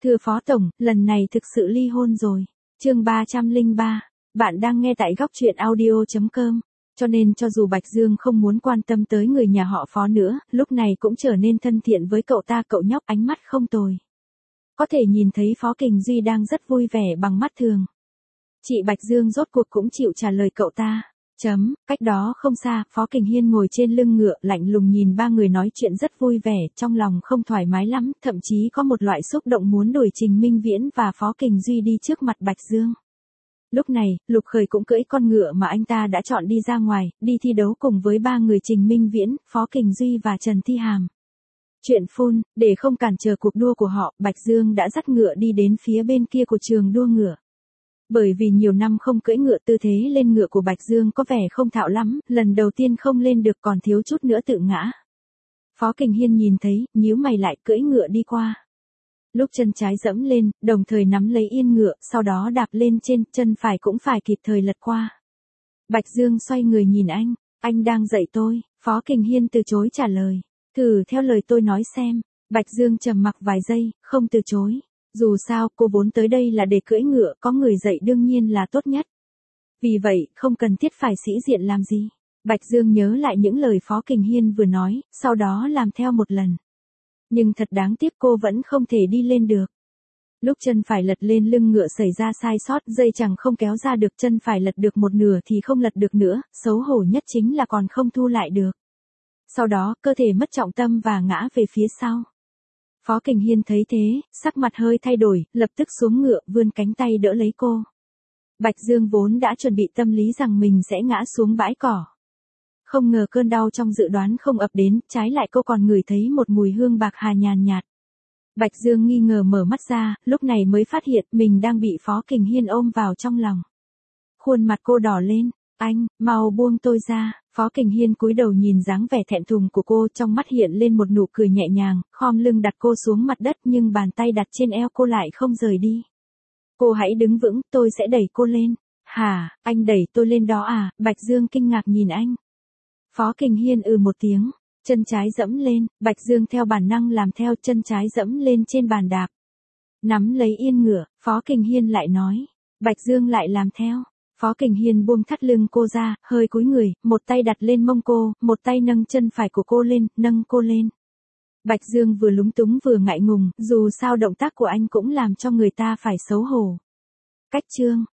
Thưa Phó Tổng, lần này thực sự ly hôn rồi. Chương 303. Bạn đang nghe tại góc truyện audio.com. Cho nên cho dù Bạch Dương không muốn quan tâm tới người nhà họ Phó nữa, lúc này cũng trở nên thân thiện với cậu ta, cậu nhóc ánh mắt không tồi. Có thể nhìn thấy Phó Kình Duy đang rất vui vẻ bằng mắt thường. Chị Bạch Dương rốt cuộc cũng chịu trả lời cậu ta. Cách đó không xa, Phó Kình Hiên ngồi trên lưng ngựa lạnh lùng nhìn ba người nói chuyện rất vui vẻ, trong lòng không thoải mái lắm, thậm chí có một loại xúc động muốn đuổi Trình Minh Viễn và Phó Kình Duy đi trước mặt Bạch Dương. Lúc này, Lục Khởi cũng cưỡi con ngựa mà anh ta đã chọn đi ra ngoài, đi thi đấu cùng với ba người Trình Minh Viễn, Phó Kình Duy và Trần Thi Hàm. Chuyện phun, để không cản trở cuộc đua của họ, Bạch Dương đã dắt ngựa đi đến phía bên kia của trường đua ngựa. Bởi vì nhiều năm không cưỡi ngựa, tư thế lên ngựa của Bạch Dương có vẻ không thạo lắm, lần đầu tiên không lên được còn thiếu chút nữa tự ngã. Phó Kình Hiên nhìn thấy, nhíu mày lại cưỡi ngựa đi qua. Lúc chân trái dẫm lên, đồng thời nắm lấy yên ngựa, sau đó đạp lên trên, chân phải cũng phải kịp thời lật qua. Bạch Dương xoay người nhìn anh đang dạy tôi. Phó Kình Hiên từ chối trả lời. Thử theo lời tôi nói xem. Bạch Dương trầm mặc vài giây, không từ chối. Dù sao, cô vốn tới đây là để cưỡi ngựa, có người dạy đương nhiên là tốt nhất. Vì vậy, không cần thiết phải sĩ diện làm gì. Bạch Dương nhớ lại những lời Phó Kình Hiên vừa nói, sau đó làm theo một lần. Nhưng thật đáng tiếc cô vẫn không thể đi lên được. Lúc chân phải lật lên lưng ngựa xảy ra sai sót, dây chẳng không kéo ra được, chân phải lật được một nửa thì không lật được nữa, xấu hổ nhất chính là còn không thu lại được. Sau đó, cơ thể mất trọng tâm và ngã về phía sau. Phó Kình Hiên thấy thế, sắc mặt hơi thay đổi, lập tức xuống ngựa, vươn cánh tay đỡ lấy cô. Bạch Dương vốn đã chuẩn bị tâm lý rằng mình sẽ ngã xuống bãi cỏ. Không ngờ cơn đau trong dự đoán không ập đến, trái lại cô còn ngửi thấy một mùi hương bạc hà nhàn nhạt. Bạch Dương nghi ngờ mở mắt ra, lúc này mới phát hiện mình đang bị Phó Kình Hiên ôm vào trong lòng. Khuôn mặt cô đỏ lên. Anh, mau buông tôi ra. Phó Kình Hiên cúi đầu nhìn dáng vẻ thẹn thùng của cô, trong mắt hiện lên một nụ cười nhẹ nhàng, khom lưng đặt cô xuống mặt đất nhưng bàn tay đặt trên eo cô lại không rời đi. Cô hãy đứng vững, tôi sẽ đẩy cô lên. Hả, anh đẩy tôi lên đó à? Bạch Dương kinh ngạc nhìn anh. Phó Kình Hiên một tiếng, chân trái dẫm lên, Bạch Dương theo bản năng làm theo, chân trái dẫm lên trên bàn đạp. Nắm lấy yên ngựa, Phó Kình Hiên lại nói. Bạch Dương lại làm theo. Phó Kình Hiên buông thắt lưng cô ra, hơi cúi người, một tay đặt lên mông cô, một tay nâng chân phải của cô lên, nâng cô lên. Bạch Dương vừa lúng túng vừa ngại ngùng, dù sao động tác của anh cũng làm cho người ta phải xấu hổ. Cách chương